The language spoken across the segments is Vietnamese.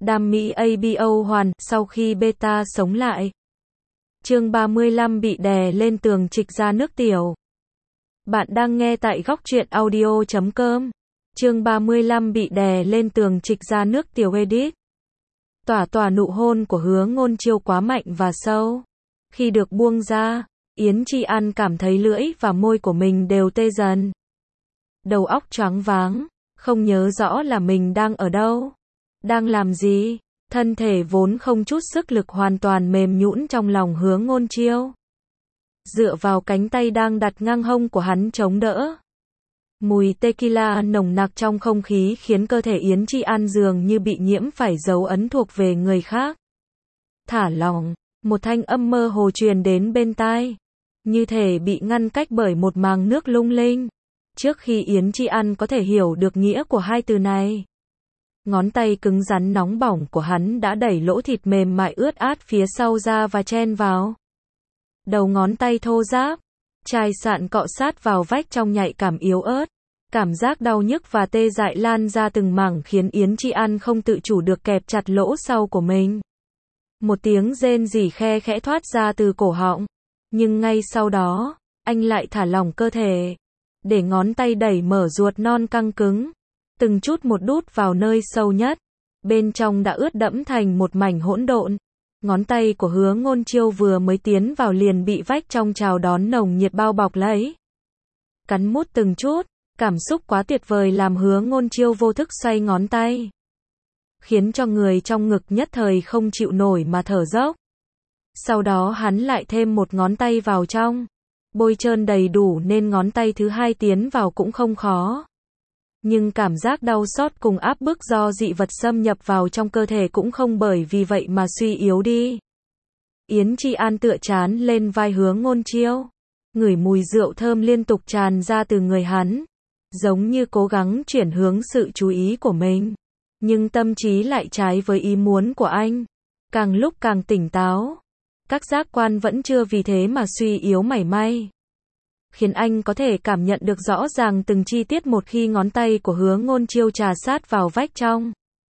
Đam mỹ ABO hoàn, sau khi beta sống lại. Chương 35 bị đè lên tường trịch ra nước tiểu. Bạn đang nghe tại góc truyện audio.com. Chương 35 bị đè lên tường trịch ra nước tiểu edit. Tỏa nụ hôn của Hứa Ngôn Chiêu quá mạnh và sâu. Khi được buông ra, Yến Chi An cảm thấy lưỡi và môi của mình đều tê dần. Đầu óc choáng váng, không nhớ rõ là mình đang ở đâu, đang làm gì. Thân thể vốn không chút sức lực hoàn toàn mềm nhũn trong lòng Hứa Ngôn Chiêu. Dựa vào cánh tay đang đặt ngang hông của hắn chống đỡ. Mùi tequila nồng nặc trong không khí khiến cơ thể Yến Chi An dường như bị nhiễm phải dấu ấn thuộc về người khác. Thả lỏng, một thanh âm mơ hồ truyền đến bên tai, như thể bị ngăn cách bởi một màng nước lung linh. Trước khi Yến Chi An có thể hiểu được nghĩa của hai từ này, ngón tay cứng rắn nóng bỏng của hắn đã đẩy lỗ thịt mềm mại ướt át phía sau ra và chen vào. Đầu ngón tay thô ráp, chai sạn cọ sát vào vách trong nhạy cảm yếu ớt. Cảm giác đau nhức và tê dại lan ra từng mảng khiến Yến Chi An không tự chủ được kẹp chặt lỗ sau của mình. Một tiếng rên rỉ khe khẽ thoát ra từ cổ họng. Nhưng ngay sau đó, anh lại thả lỏng cơ thể, để ngón tay đẩy mở ruột non căng cứng, từng chút một đút vào nơi sâu nhất. Bên trong đã ướt đẫm thành một mảnh hỗn độn. Ngón tay của Hứa Ngôn Chiêu vừa mới tiến vào liền bị vách trong chào đón nồng nhiệt bao bọc lấy. Cắn mút từng chút, cảm xúc quá tuyệt vời làm Hứa Ngôn Chiêu vô thức xoay ngón tay, khiến cho người trong ngực nhất thời không chịu nổi mà thở dốc. Sau đó hắn lại thêm một ngón tay vào trong. Bôi trơn đầy đủ nên ngón tay thứ hai tiến vào cũng không khó. Nhưng cảm giác đau xót cùng áp bức do dị vật xâm nhập vào trong cơ thể cũng không bởi vì vậy mà suy yếu đi. Yến Chi An tựa trán lên vai Hứa Ngôn Chiêu, ngửi mùi rượu thơm liên tục tràn ra từ người hắn, giống như cố gắng chuyển hướng sự chú ý của mình. Nhưng tâm trí lại trái với ý muốn của anh, càng lúc càng tỉnh táo. Các giác quan vẫn chưa vì thế mà suy yếu mảy may, khiến anh có thể cảm nhận được rõ ràng từng chi tiết một khi ngón tay của Hứa Ngôn Chiêu trà sát vào vách trong.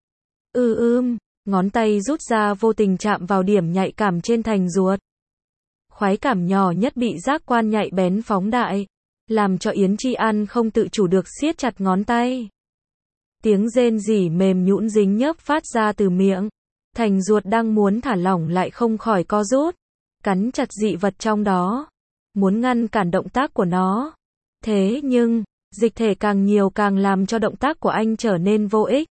Ngón tay rút ra vô tình chạm vào điểm nhạy cảm trên thành ruột. Khoái cảm nhỏ nhất bị giác quan nhạy bén phóng đại, làm cho Yến Chi An không tự chủ được siết chặt ngón tay. Tiếng rên rỉ mềm nhũn dính nhớp phát ra từ miệng. Thành ruột đang muốn thả lỏng lại không khỏi co rút, cắn chặt dị vật trong đó, muốn ngăn cản động tác của nó. Thế nhưng, dịch thể càng nhiều càng làm cho động tác của anh trở nên vô ích.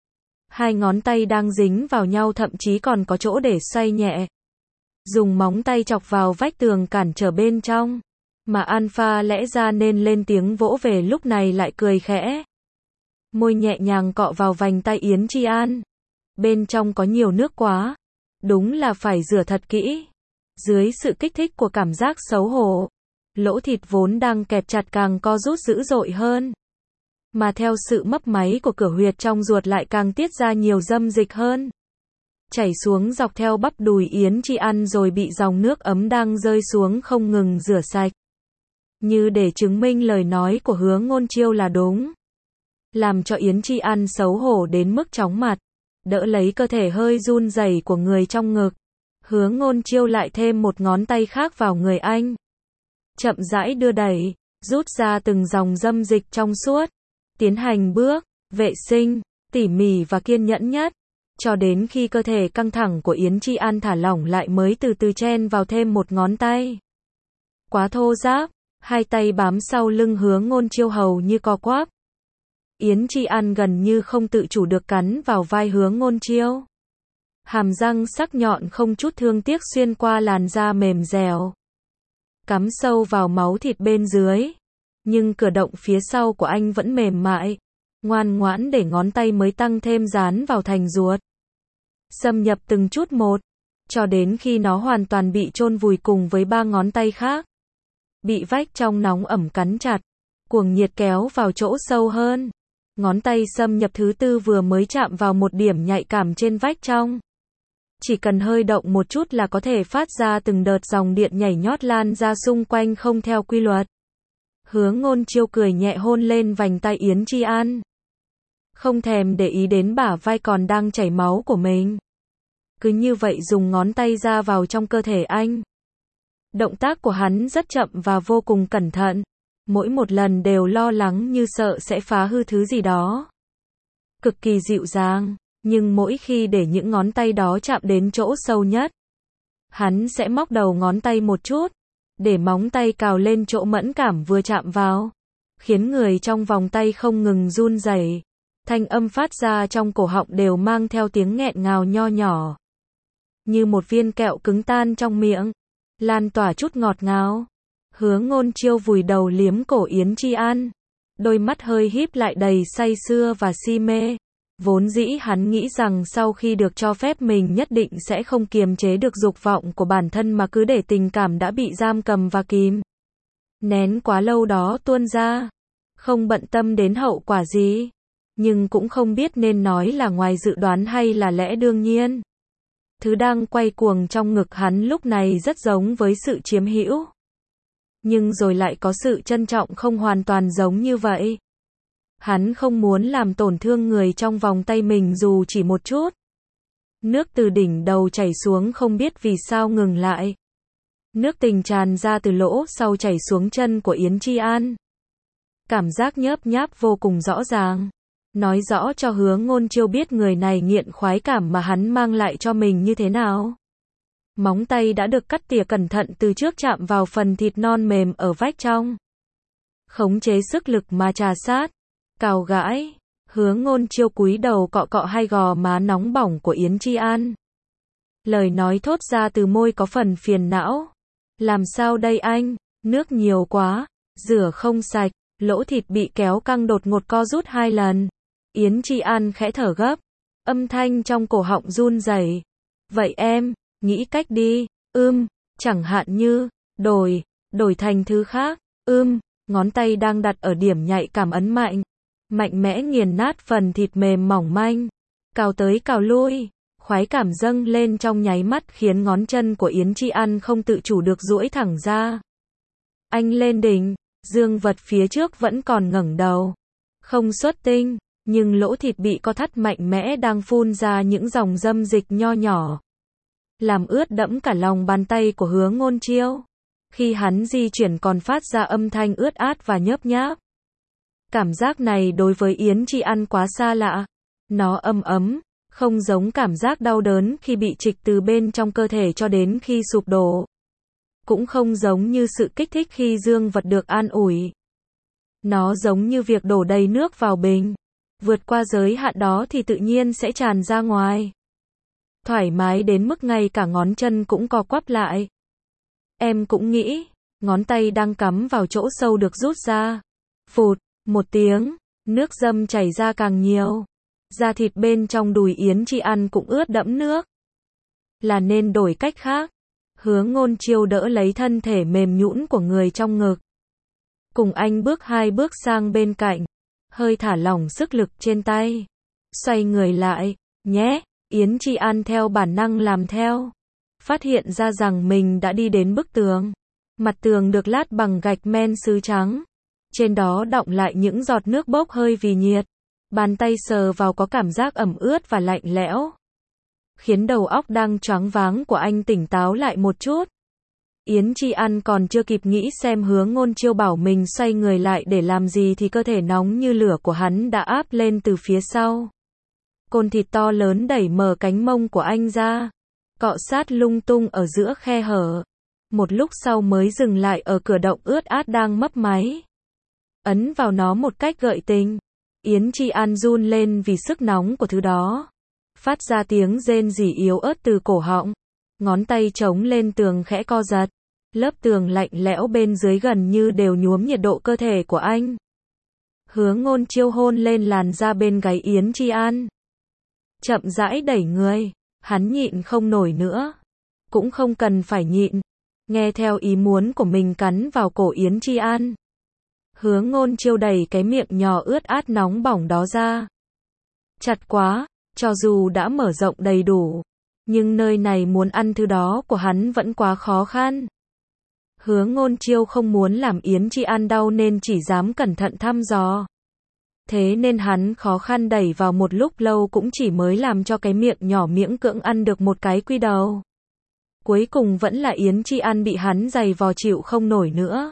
Hai ngón tay đang dính vào nhau thậm chí còn có chỗ để xoay nhẹ. Dùng móng tay chọc vào vách tường cản trở bên trong. Mà Alpha lẽ ra nên lên tiếng vỗ về lúc này lại cười khẽ. Môi nhẹ nhàng cọ vào vành tay Yến Chi An. Bên trong có nhiều nước quá. Đúng là phải rửa thật kỹ. Dưới sự kích thích của cảm giác xấu hổ, lỗ thịt vốn đang kẹp chặt càng co rút dữ dội hơn. Mà theo sự mấp máy của cửa huyệt trong ruột lại càng tiết ra nhiều dâm dịch hơn, chảy xuống dọc theo bắp đùi Yến Chi An rồi bị dòng nước ấm đang rơi xuống không ngừng rửa sạch. Như để chứng minh lời nói của Hứa Ngôn Chiêu là đúng. Làm cho Yến Chi An xấu hổ đến mức chóng mặt, đỡ lấy cơ thể hơi run rẩy của người trong ngực. Hứa Ngôn Chiêu lại thêm một ngón tay khác vào người anh, chậm rãi đưa đẩy, rút ra từng dòng dâm dịch trong suốt, tiến hành bước vệ sinh tỉ mỉ và kiên nhẫn nhất, cho đến khi cơ thể căng thẳng của Yến Chi An thả lỏng lại mới từ từ chen vào thêm một ngón tay. Quá thô ráp, hai tay bám sau lưng Hứa Ngôn Chiêu hầu như co quắp. Yến Chi An gần như không tự chủ được cắn vào vai Hứa Ngôn Chiêu. Hàm răng sắc nhọn không chút thương tiếc xuyên qua làn da mềm dẻo, cắm sâu vào máu thịt bên dưới. Nhưng cửa động phía sau của anh vẫn mềm mại, ngoan ngoãn để ngón tay mới tăng thêm dán vào thành ruột, xâm nhập từng chút một, cho đến khi nó hoàn toàn bị chôn vùi cùng với ba ngón tay khác. Bị vách trong nóng ẩm cắn chặt, cuồng nhiệt kéo vào chỗ sâu hơn. Ngón tay xâm nhập thứ tư vừa mới chạm vào một điểm nhạy cảm trên vách trong. Chỉ cần hơi động một chút là có thể phát ra từng đợt dòng điện nhảy nhót lan ra xung quanh không theo quy luật. Hứa Ngôn Chiêu cười nhẹ hôn lên vành tay Yến Chi An. không thèm để ý đến bả vai còn đang chảy máu của mình. Cứ như vậy dùng ngón tay ra vào trong cơ thể anh. Động tác của hắn rất chậm và vô cùng cẩn thận. Mỗi một lần đều lo lắng như sợ sẽ phá hư thứ gì đó. Cực kỳ dịu dàng, nhưng mỗi khi để những ngón tay đó chạm đến chỗ sâu nhất, hắn sẽ móc đầu ngón tay một chút, để móng tay cào lên chỗ mẫn cảm vừa chạm vào, khiến người trong vòng tay không ngừng run rẩy. Thanh âm phát ra trong cổ họng đều mang theo tiếng nghẹn ngào nho nhỏ, như một viên kẹo cứng tan trong miệng, lan tỏa chút ngọt ngào. Hứa Ngôn Chiêu vùi đầu liếm cổ Yến Chi An, đôi mắt hơi híp lại đầy say sưa và si mê. Vốn dĩ hắn nghĩ rằng sau khi được cho phép mình nhất định sẽ không kiềm chế được dục vọng của bản thân mà cứ để tình cảm đã bị giam cầm và kìm nén quá lâu đó tuôn ra, không bận tâm đến hậu quả gì. Nhưng cũng không biết nên nói là ngoài dự đoán hay là lẽ đương nhiên. Thứ đang quay cuồng trong ngực hắn lúc này rất giống với sự chiếm hữu, nhưng rồi lại có sự trân trọng không hoàn toàn giống như vậy. Hắn không muốn làm tổn thương người trong vòng tay mình dù chỉ một chút. Nước từ đỉnh đầu chảy xuống không biết vì sao ngừng lại. Nước tình tràn ra từ lỗ sau chảy xuống chân của Yến Chi An. Cảm giác nhớp nháp vô cùng rõ ràng. Nói rõ cho Hứa Ngôn Chiêu biết người này nghiện khoái cảm mà hắn mang lại cho mình như thế nào. Móng tay đã được cắt tỉa cẩn thận từ trước chạm vào phần thịt non mềm ở vách trong. Khống chế sức lực mà trà sát, cào gãi. Hứa Ngôn Chiêu cúi đầu cọ cọ hai gò má nóng bỏng của Yến Chi An. Lời nói thốt ra từ môi có phần phiền não. Làm sao đây anh? Nước nhiều quá, rửa không sạch. Lỗ thịt bị kéo căng đột ngột co rút 2 lần. Yến Chi An khẽ thở gấp, âm thanh trong cổ họng run rẩy. Vậy em, nghĩ cách đi. Chẳng hạn như, đổi thành thứ khác. Ngón tay đang đặt ở điểm nhạy cảm ấn mạnh mẽ nghiền nát phần thịt mềm mỏng manh. Cào tới cào lui, khoái cảm dâng lên trong nháy mắt khiến ngón chân của Yến Chi An không tự chủ được duỗi thẳng ra. Anh lên đỉnh, dương vật phía trước vẫn còn ngẩng đầu. Không xuất tinh, nhưng lỗ thịt bị co thắt mạnh mẽ đang phun ra những dòng dâm dịch nho nhỏ, làm ướt đẫm cả lòng bàn tay của Hứa Ngôn Chiêu. Khi hắn di chuyển còn phát ra âm thanh ướt át và nhớp nháp. Cảm giác này đối với Yến Chi An quá xa lạ. Nó ấm, không giống cảm giác đau đớn khi bị trịch từ bên trong cơ thể cho đến khi sụp đổ. Cũng không giống như sự kích thích khi dương vật được an ủi. Nó giống như việc đổ đầy nước vào bình. Vượt qua giới hạn đó thì tự nhiên sẽ tràn ra ngoài. Thoải mái đến mức ngay cả ngón chân cũng co quắp lại. Em cũng nghĩ, ngón tay đang cắm vào chỗ sâu được rút ra. Phụt, một tiếng, nước dâm chảy ra càng nhiều. Da thịt bên trong đùi Yến Chi An cũng ướt đẫm nước. Là nên đổi cách khác. Hứa Ngôn Chiêu đỡ lấy thân thể mềm nhũn của người trong ngực. Cùng anh bước 2 bước sang bên cạnh. Hơi thả lỏng sức lực trên tay. Xoay người lại, nhé. Yến Chi An theo bản năng làm theo. Phát hiện ra rằng mình đã đi đến bức tường. Mặt tường được lát bằng gạch men sứ trắng. Trên đó đọng lại những giọt nước bốc hơi vì nhiệt. Bàn tay sờ vào có cảm giác ẩm ướt và lạnh lẽo, khiến đầu óc đang choáng váng của anh tỉnh táo lại một chút. Yến Chi An còn chưa kịp nghĩ xem Hứa Ngôn Chiêu bảo mình xoay người lại để làm gì thì cơ thể nóng như lửa của hắn đã áp lên từ phía sau. Côn thịt to lớn đẩy mở cánh mông của anh ra, cọ sát lung tung ở giữa khe hở. Một lúc sau mới dừng lại ở cửa động ướt át đang mấp máy. Ấn vào nó một cách gợi tình. Yến Chi An run lên vì sức nóng của thứ đó. Phát ra tiếng rên rỉ yếu ớt từ cổ họng. Ngón tay chống lên tường khẽ co giật. Lớp tường lạnh lẽo bên dưới gần như đều nhuốm nhiệt độ cơ thể của anh. Hứa Ngôn Chiêu hôn lên làn da bên gáy Yến Chi An. Chậm rãi đẩy người. Hắn nhịn không nổi nữa. Cũng không cần phải nhịn. Nghe theo ý muốn của mình cắn vào cổ Yến Chi An. Hứa Ngôn Chiêu đẩy cái miệng nhỏ ướt át nóng bỏng đó ra. Chặt quá, cho dù đã mở rộng đầy đủ, nhưng nơi này muốn ăn thứ đó của hắn vẫn quá khó khăn. Hứa Ngôn Chiêu không muốn làm Yến Chi An đau nên chỉ dám cẩn thận thăm dò. Thế nên hắn khó khăn đẩy vào một lúc lâu cũng chỉ mới làm cho cái miệng nhỏ miễn cưỡng ăn được một cái quy đầu. Cuối cùng vẫn là Yến Chi An bị hắn giày vò chịu không nổi nữa.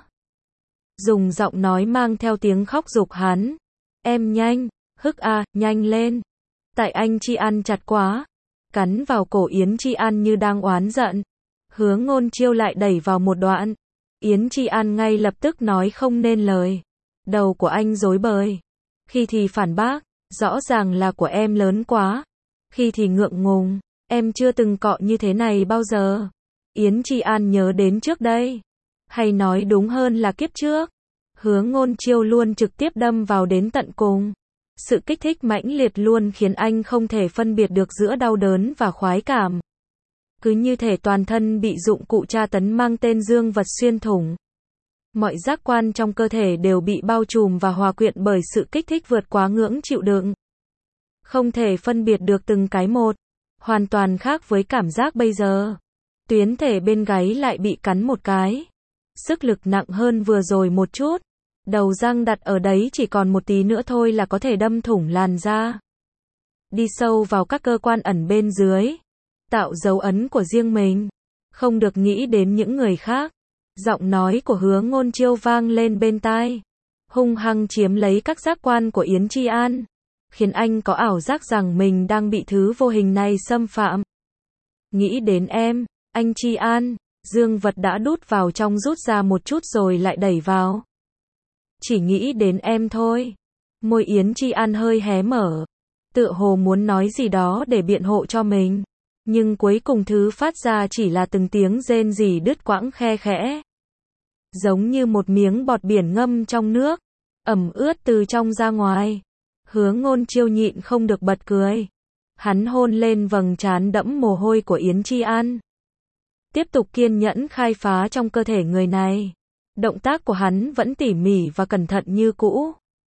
Dùng giọng nói mang theo tiếng khóc giục hắn. Em nhanh, hức a, nhanh lên. Tại anh Chi An chặt quá. Cắn vào cổ Yến Chi An như đang oán giận. Hứa Ngôn Chiêu lại đẩy vào một đoạn. Yến Chi An ngay lập tức nói không nên lời. Đầu của anh rối bời. Khi thì phản bác, rõ ràng là của em lớn quá. Khi thì ngượng ngùng, em chưa từng cọ như thế này bao giờ. Yến Chi An nhớ đến trước đây. Hay nói đúng hơn là kiếp trước. Hứa Ngôn Chiêu luôn trực tiếp đâm vào đến tận cùng. Sự kích thích mãnh liệt luôn khiến anh không thể phân biệt được giữa đau đớn và khoái cảm. Cứ như thể toàn thân bị dụng cụ tra tấn mang tên dương vật xuyên thủng. Mọi giác quan trong cơ thể đều bị bao trùm và hòa quyện bởi sự kích thích vượt quá ngưỡng chịu đựng. Không thể phân biệt được từng cái một. Hoàn toàn khác với cảm giác bây giờ. Tuyến thể bên gáy lại bị cắn một cái. Sức lực nặng hơn vừa rồi một chút. Đầu răng đặt ở đấy chỉ còn một tí nữa thôi là có thể đâm thủng làn da. Đi sâu vào các cơ quan ẩn bên dưới. Tạo dấu ấn của riêng mình. Không được nghĩ đến những người khác. Giọng nói của Hứa Ngôn Chiêu vang lên bên tai. Hung hăng chiếm lấy các giác quan của Yến Chi An. Khiến anh có ảo giác rằng mình đang bị thứ vô hình này xâm phạm. Nghĩ đến em, anh Chi An. Dương vật đã đút vào trong rút ra một chút rồi lại đẩy vào. Chỉ nghĩ đến em thôi. Môi Yến Chi An hơi hé mở. Tựa hồ muốn nói gì đó để biện hộ cho mình. Nhưng cuối cùng thứ phát ra chỉ là từng tiếng rên rỉ đứt quãng khe khẽ. Giống như một miếng bọt biển ngâm trong nước. Ẩm ướt từ trong ra ngoài. Hứa Ngôn Chiêu nhịn không được bật cười. Hắn hôn lên vầng trán đẫm mồ hôi của Yến Chi An. Tiếp tục kiên nhẫn khai phá trong cơ thể người này. Động tác của hắn vẫn tỉ mỉ và cẩn thận như cũ.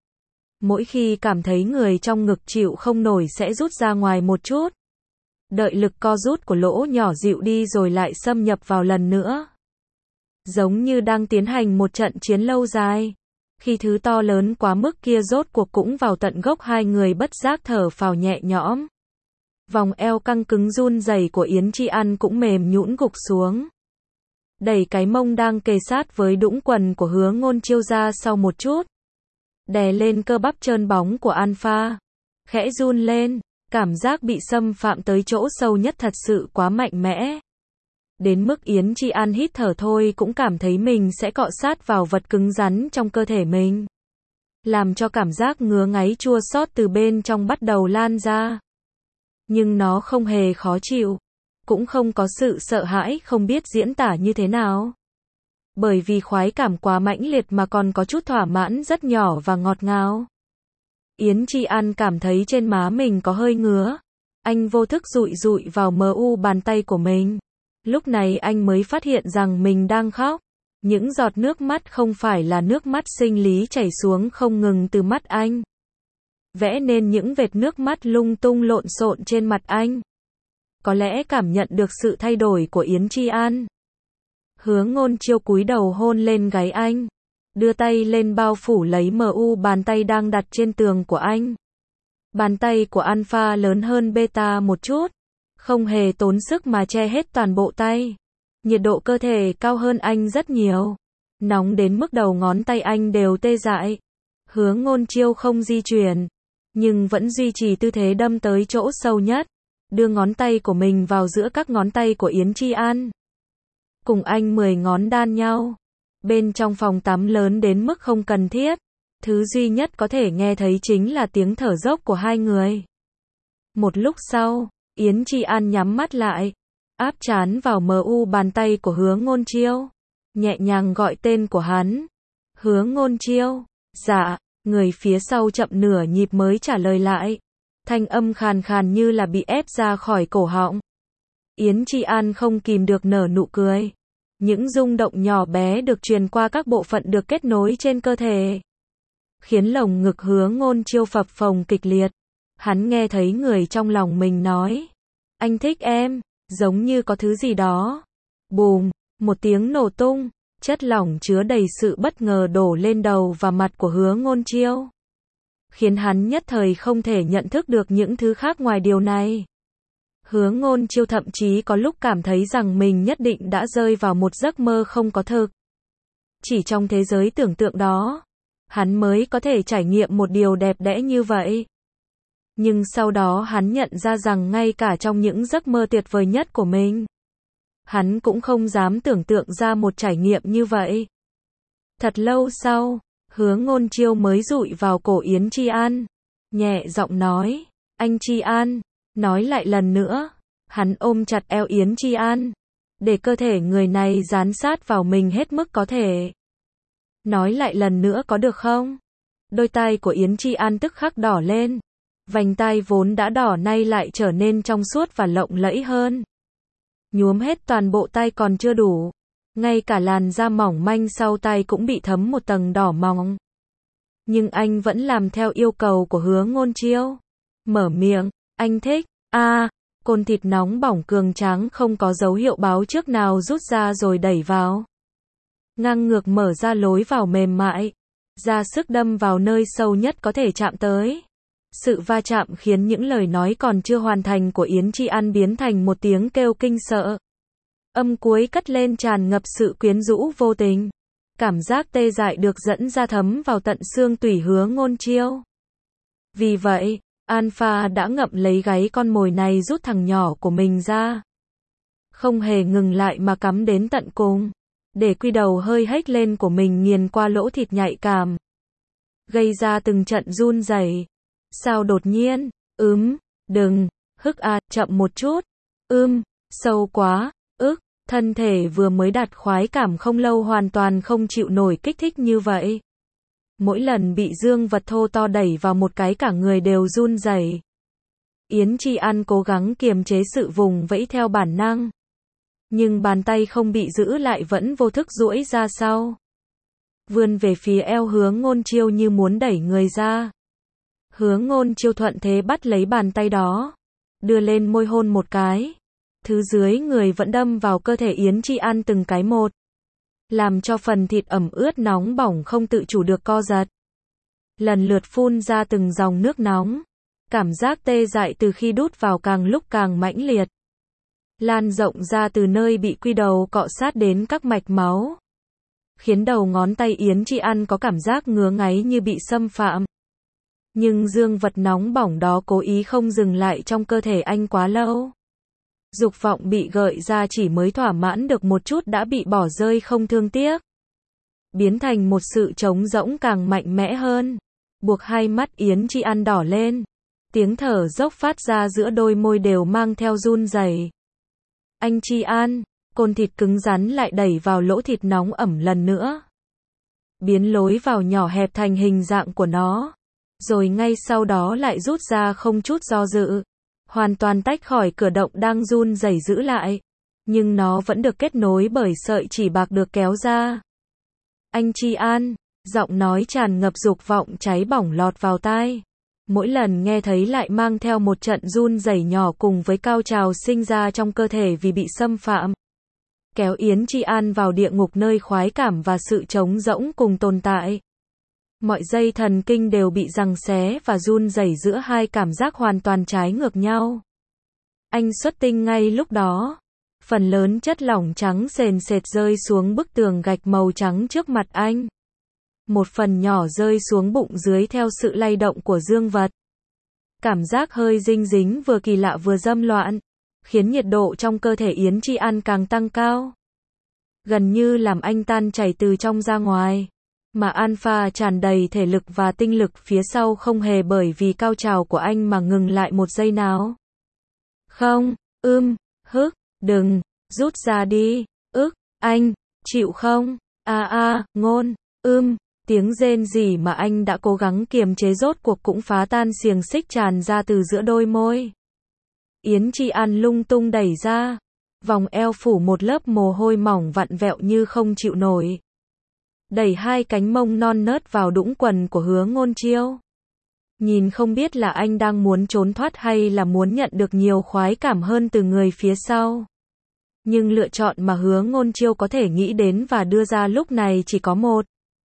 Mỗi khi cảm thấy người trong ngực chịu không nổi sẽ rút ra ngoài một chút. Đợi lực co rút của lỗ nhỏ dịu đi rồi lại xâm nhập vào lần nữa. Giống như đang tiến hành một trận chiến lâu dài. Khi thứ to lớn quá mức kia rốt cuộc cũng vào tận gốc, hai người bất giác thở phào nhẹ nhõm. Vòng eo căng cứng run rẩy của Yến Chi An cũng mềm nhũn gục xuống. Đẩy cái mông đang kề sát với đũng quần của Hứa Ngôn Chiêu ra sau một chút. Đè lên cơ bắp trơn bóng của Alpha. Khẽ run lên, cảm giác bị xâm phạm tới chỗ sâu nhất thật sự quá mạnh mẽ. Đến mức Yến Chi An hít thở thôi cũng cảm thấy mình sẽ cọ sát vào vật cứng rắn trong cơ thể mình. Làm cho cảm giác ngứa ngáy chua xót từ bên trong bắt đầu lan ra. Nhưng nó không hề khó chịu. Cũng không có sự sợ hãi không biết diễn tả như thế nào. Bởi vì khoái cảm quá mãnh liệt mà còn có chút thỏa mãn rất nhỏ và ngọt ngào. Yến Chi An cảm thấy trên má mình có hơi ngứa. Anh vô thức dụi dụi vào mu bàn tay của mình. Lúc này anh mới phát hiện rằng mình đang khóc. Những giọt nước mắt không phải là nước mắt sinh lý chảy xuống không ngừng từ mắt anh. Vẽ nên những vệt nước mắt lung tung lộn xộn trên mặt anh. Có lẽ cảm nhận được sự thay đổi của Yến Chi An. Hứa Ngôn Chiêu cúi đầu hôn lên gáy anh. Đưa tay lên bao phủ lấy mu bàn tay đang đặt trên tường của anh. Bàn tay của Alpha lớn hơn Beta một chút. Không hề tốn sức mà che hết toàn bộ tay. Nhiệt độ cơ thể cao hơn anh rất nhiều. Nóng đến mức đầu ngón tay anh đều tê dại. Hứa Ngôn Chiêu không di chuyển. Nhưng vẫn duy trì tư thế đâm tới chỗ sâu nhất. Đưa ngón tay của mình vào giữa các ngón tay của Yến Chi An. Cùng anh 10 ngón đan nhau. Bên trong phòng tắm lớn đến mức không cần thiết. Thứ duy nhất có thể nghe thấy chính là tiếng thở dốc của hai người. Một lúc sau, Yến Chi An nhắm mắt lại. Áp trán vào mu bàn tay của Hứa Ngôn Chiêu. Nhẹ nhàng gọi tên của hắn. Hứa Ngôn Chiêu. Dạ. Người phía sau chậm nửa nhịp mới trả lời lại. Thanh âm khàn khàn như là bị ép ra khỏi cổ họng. Yến Chi An không kìm được nở nụ cười. Những rung động nhỏ bé được truyền qua các bộ phận được kết nối trên cơ thể. Khiến lồng ngực Hứa Ngôn Chiêu phập phồng kịch liệt. Hắn nghe thấy người trong lòng mình nói. Anh thích em, giống như có thứ gì đó. Bùm, một tiếng nổ tung. Chất lỏng chứa đầy sự bất ngờ đổ lên đầu và mặt của Hứa Ngôn Chiêu. khiến hắn nhất thời không thể nhận thức được những thứ khác ngoài điều này. Hứa Ngôn Chiêu thậm chí có lúc cảm thấy rằng mình nhất định đã rơi vào một giấc mơ không có thực. Chỉ trong thế giới tưởng tượng đó, hắn mới có thể trải nghiệm một điều đẹp đẽ như vậy. Nhưng sau đó hắn nhận ra rằng ngay cả trong những giấc mơ tuyệt vời nhất của mình, hắn cũng không dám tưởng tượng ra một trải nghiệm như vậy. Thật lâu sau, Hứa Ngôn Chiêu mới dụi vào cổ Yến Chi An, nhẹ giọng nói, anh Chi An, nói lại lần nữa. Hắn ôm chặt eo Yến Chi An, để cơ thể người này dán sát vào mình hết mức có thể. Nói lại lần nữa có được không? Đôi tai của Yến Chi An tức khắc đỏ lên. Vành tai vốn đã đỏ nay lại trở nên trong suốt và lộng lẫy hơn. Nhuốm hết toàn bộ tai còn chưa đủ. Ngay cả làn da mỏng manh sau tai cũng bị thấm một tầng đỏ mỏng. Nhưng anh vẫn làm theo yêu cầu của Hứa Ngôn Chiêu. Mở miệng, anh thích, côn thịt nóng bỏng cường tráng không có dấu hiệu báo trước nào rút ra rồi đẩy vào. Ngang ngược mở ra lối vào mềm mại, ra sức đâm vào nơi sâu nhất có thể chạm tới. Sự va chạm khiến những lời nói còn chưa hoàn thành của Yến Chi An biến thành một tiếng kêu kinh sợ. Âm cuối cất lên tràn ngập sự quyến rũ vô tình. Cảm giác tê dại được dẫn ra thấm vào tận xương tủy Hứa Ngôn Chiêu. Vì vậy, Alpha đã ngậm lấy gáy con mồi này rút thằng nhỏ của mình ra. Không hề ngừng lại mà cắm đến tận cùng. Để quy đầu hơi hếch lên của mình nghiền qua lỗ thịt nhạy cảm. Gây ra từng trận run rẩy. Sao đột nhiên? Đừng, chậm một chút. Sâu quá, thân thể vừa mới đạt khoái cảm không lâu hoàn toàn không chịu nổi kích thích như vậy. Mỗi lần bị dương vật thô to đẩy vào một cái cả người đều run rẩy. Yến Chi An cố gắng kiềm chế sự vùng vẫy theo bản năng. Nhưng bàn tay không bị giữ lại vẫn vô thức duỗi ra sau. Vươn về phía eo Hứa Ngôn Chiêu như muốn đẩy người ra. Hứa Ngôn Chiêu thuận thế bắt lấy bàn tay đó. Đưa lên môi hôn một cái. Thứ dưới người vẫn đâm vào cơ thể Yến Chi An từng cái một. Làm cho phần thịt ẩm ướt nóng bỏng không tự chủ được co giật. Lần lượt phun ra từng dòng nước nóng. Cảm giác tê dại từ khi đút vào càng lúc càng mãnh liệt. Lan rộng ra từ nơi bị quy đầu cọ sát đến các mạch máu. Khiến đầu ngón tay Yến Chi An có cảm giác ngứa ngáy như bị xâm phạm. Nhưng dương vật nóng bỏng đó cố ý không dừng lại trong cơ thể anh quá lâu. Dục vọng bị gợi ra chỉ mới thỏa mãn được một chút đã bị bỏ rơi không thương tiếc. Biến thành một sự trống rỗng càng mạnh mẽ hơn. Buộc hai mắt Yến Chi An đỏ lên. Tiếng thở dốc phát ra giữa đôi môi đều mang theo run rẩy. Anh Chi An, côn thịt cứng rắn lại đẩy vào lỗ thịt nóng ẩm lần nữa. Biến lối vào nhỏ hẹp thành hình dạng của nó. Rồi ngay sau đó lại rút ra không chút do dự. Hoàn toàn tách khỏi cửa động đang run rẩy giữ lại. Nhưng nó vẫn được kết nối bởi sợi chỉ bạc được kéo ra. Anh Chi An, giọng nói tràn ngập dục vọng cháy bỏng lọt vào tai. Mỗi lần nghe thấy lại mang theo một trận run rẩy nhỏ cùng với cao trào sinh ra trong cơ thể vì bị xâm phạm. Kéo Yến Chi An vào địa ngục nơi khoái cảm và sự trống rỗng cùng tồn tại. Mọi dây thần kinh đều bị giằng xé và run rẩy giữa hai cảm giác hoàn toàn trái ngược nhau. Anh xuất tinh ngay lúc đó. Phần lớn chất lỏng trắng sền sệt rơi xuống bức tường gạch màu trắng trước mặt anh. Một phần nhỏ rơi xuống bụng dưới theo sự lay động của dương vật. Cảm giác hơi dinh dính vừa kỳ lạ vừa dâm loạn, khiến nhiệt độ trong cơ thể Yến Chi An càng tăng cao. Gần như làm anh tan chảy từ trong ra ngoài. Mà Alpha tràn đầy thể lực và tinh lực phía sau không hề bởi vì cao trào của anh mà ngừng lại một giây nào. Không, đừng, rút ra đi, anh, chịu không, ngôn, tiếng rên rỉ mà anh đã cố gắng kiềm chế rốt cuộc cũng phá tan xiềng xích tràn ra từ giữa đôi môi. Yến Chi An lung tung đẩy ra, vòng eo phủ một lớp mồ hôi mỏng vặn vẹo như không chịu nổi. Đẩy hai cánh mông non nớt vào đũng quần của Hứa Ngôn Chiêu. Nhìn không biết là anh đang muốn trốn thoát hay là muốn nhận được nhiều khoái cảm hơn từ người phía sau. Nhưng lựa chọn mà Hứa Ngôn Chiêu có thể nghĩ đến và đưa ra lúc này chỉ có một.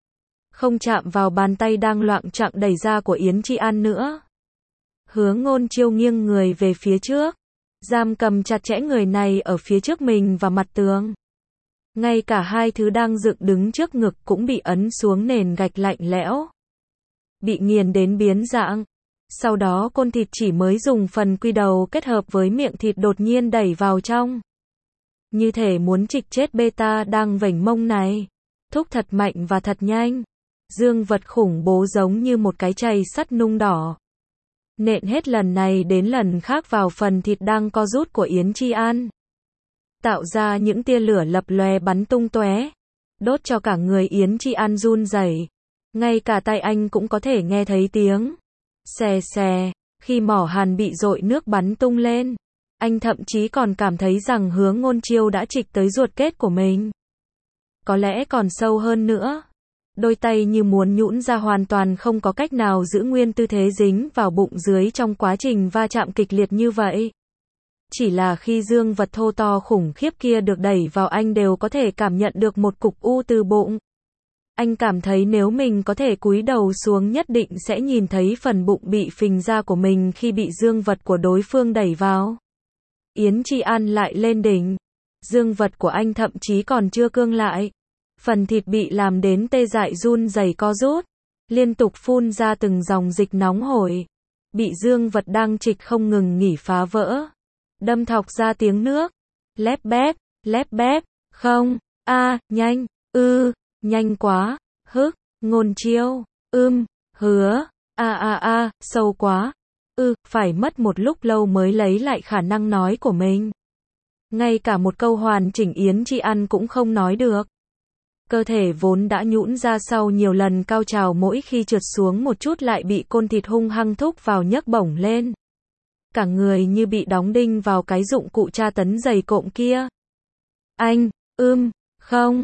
không chạm vào bàn tay đang loạng choạng đẩy ra của Yến Chi An nữa. Hứa Ngôn Chiêu nghiêng người về phía trước, giam cầm chặt chẽ người này ở phía trước mình và mặt tường. Ngay cả hai thứ đang dựng đứng trước ngực cũng bị ấn xuống nền gạch lạnh lẽo, bị nghiền đến biến dạng. Sau đó côn thịt chỉ mới dùng phần quy đầu kết hợp với miệng thịt đột nhiên đẩy vào trong. Như thể muốn trịch chết beta đang vểnh mông này. Thúc thật mạnh và thật nhanh. Dương vật khủng bố giống như một cái chày sắt nung đỏ. Nện hết lần này đến lần khác vào phần thịt đang co rút của Yến Chi An. Tạo ra những tia lửa lập lòe bắn tung tóe, đốt cho cả người Yến Chi An run rẩy. Ngay cả tay anh cũng có thể nghe thấy tiếng xè xè, khi mỏ hàn bị dội nước bắn tung lên. Anh thậm chí còn cảm thấy rằng Hứa Ngôn Chiêu đã trịch tới ruột kết của mình. Có lẽ còn sâu hơn nữa. Đôi tay như muốn nhũn ra hoàn toàn không có cách nào giữ nguyên tư thế dính vào bụng dưới trong quá trình va chạm kịch liệt như vậy. Chỉ là khi dương vật thô to khủng khiếp kia được đẩy vào anh đều có thể cảm nhận được một cục u từ bụng. Anh cảm thấy nếu mình có thể cúi đầu xuống nhất định sẽ nhìn thấy phần bụng bị phình ra của mình khi bị dương vật của đối phương đẩy vào. Yến Chi An lại lên đỉnh. Dương vật của anh thậm chí còn chưa cương lại. Phần thịt bị làm đến tê dại run rẩy co rút, liên tục phun ra từng dòng dịch nóng hổi. Bị dương vật đang trịch không ngừng nghỉ phá vỡ. Đâm thọc ra tiếng nước. Lép bép, không, nhanh, nhanh quá, Ngôn Chiêu, hứa, sâu quá, phải mất một lúc lâu mới lấy lại khả năng nói của mình. Ngay cả một câu hoàn chỉnh Yến Chi An cũng không nói được. Cơ thể vốn đã nhũn ra sau nhiều lần cao trào mỗi khi trượt xuống một chút lại bị côn thịt hung hăng thúc vào nhấc bổng lên. Cả người như bị đóng đinh vào cái dụng cụ tra tấn dày cộm kia. Anh, không,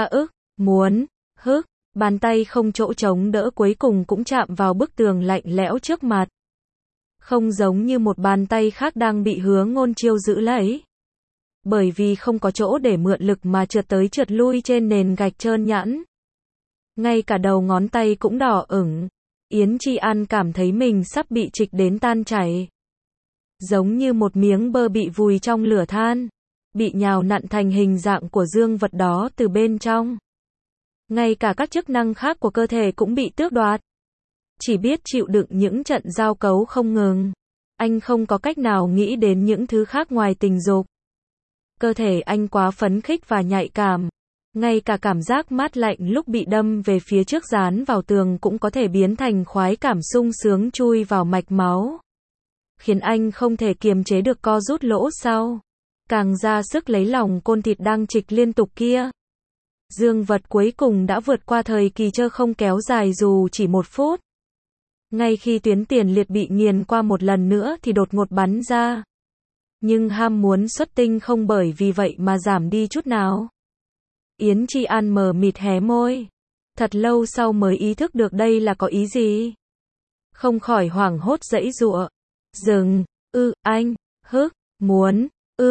muốn, bàn tay không chỗ chống đỡ cuối cùng cũng chạm vào bức tường lạnh lẽo trước mặt. Không giống như một bàn tay khác đang bị Hứa Ngôn Chiêu giữ lấy. Bởi vì không có chỗ để mượn lực mà trượt tới trượt lui trên nền gạch trơn nhẵn. Ngay cả đầu ngón tay cũng đỏ ửng. Yến Chi An cảm thấy mình sắp bị trịch đến tan chảy. Giống như một miếng bơ bị vùi trong lửa than. Bị nhào nặn thành hình dạng của dương vật đó từ bên trong. Ngay cả các chức năng khác của cơ thể cũng bị tước đoạt. Chỉ biết chịu đựng những trận giao cấu không ngừng. Anh không có cách nào nghĩ đến những thứ khác ngoài tình dục. Cơ thể anh quá phấn khích và nhạy cảm. Ngay cả cảm giác mát lạnh lúc bị đâm về phía trước dán vào tường cũng có thể biến thành khoái cảm sung sướng chui vào mạch máu. Khiến anh không thể kiềm chế được co rút lỗ sau. Càng ra sức lấy lòng côn thịt đang trịch liên tục kia. Dương vật cuối cùng đã vượt qua thời kỳ trơ không kéo dài dù chỉ 1 phút. Ngay khi tuyến tiền liệt bị nghiền qua một lần nữa thì đột ngột bắn ra. Nhưng ham muốn xuất tinh không bởi vì vậy mà giảm đi chút nào. Yến Chi An mờ mịt hé môi. Thật lâu sau mới ý thức được đây là có ý gì. Không khỏi hoảng hốt giãy giụa. Dừng, anh, muốn,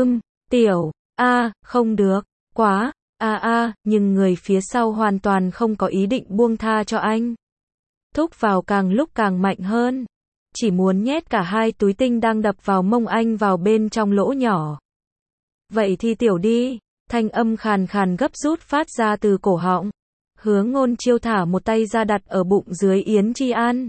tiểu, không được, quá, nhưng người phía sau hoàn toàn không có ý định buông tha cho anh. Thúc vào càng lúc càng mạnh hơn. Chỉ muốn nhét cả hai túi tinh đang đập vào mông anh vào bên trong lỗ nhỏ. Vậy thì tiểu đi, thanh âm khàn khàn gấp rút phát ra từ cổ họng. Hứa Ngôn Chiêu thả một tay ra đặt ở bụng dưới Yến Chi An.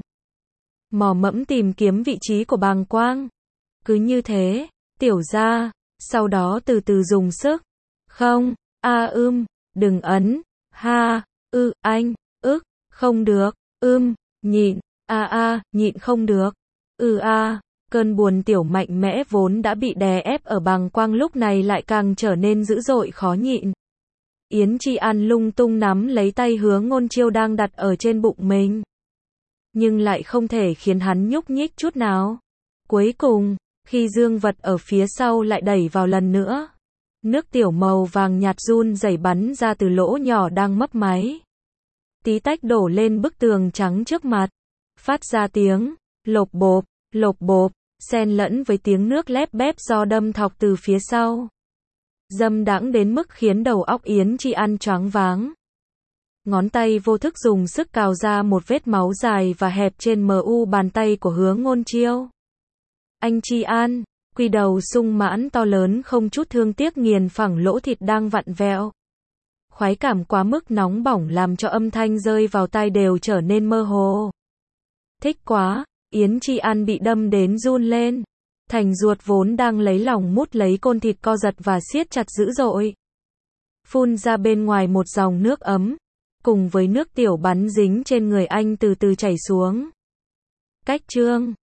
Mò mẫm tìm kiếm vị trí của bàng quang. Cứ như thế, tiểu ra, sau đó từ từ dùng sức. Không, đừng ấn, anh, không được, nhịn, nhịn không được, cơn buồn tiểu mạnh mẽ vốn đã bị đè ép ở bàng quang lúc này lại càng trở nên dữ dội khó nhịn. Yến Chi An lung tung nắm lấy tay Hứa Ngôn Chiêu đang đặt ở trên bụng mình. Nhưng lại không thể khiến hắn nhúc nhích chút nào. Cuối cùng, khi dương vật ở phía sau lại đẩy vào lần nữa. Nước tiểu màu vàng nhạt run rẩy bắn ra từ lỗ nhỏ đang mấp máy. Tí tách đổ lên bức tường trắng trước mặt. Phát ra tiếng, lộp bộp, xen lẫn với tiếng nước lép bép do đâm thọc từ phía sau. Dâm đãng đến mức khiến đầu óc Yến Chi An choáng váng. Ngón tay vô thức dùng sức cào ra một vết máu dài và hẹp trên mu bàn tay của Hứa Ngôn Chiêu. Anh Tri An, quy đầu sung mãn to lớn không chút thương tiếc nghiền phẳng lỗ thịt đang vặn vẹo. Khoái cảm quá mức nóng bỏng làm cho âm thanh rơi vào tai đều trở nên mơ hồ. Thích quá, Yến Tri An bị đâm đến run lên. Thành ruột vốn đang lấy lòng mút lấy côn thịt co giật và siết chặt dữ dội. Phun ra bên ngoài một dòng nước ấm, cùng với nước tiểu bắn dính trên người anh từ từ chảy xuống. Cách chương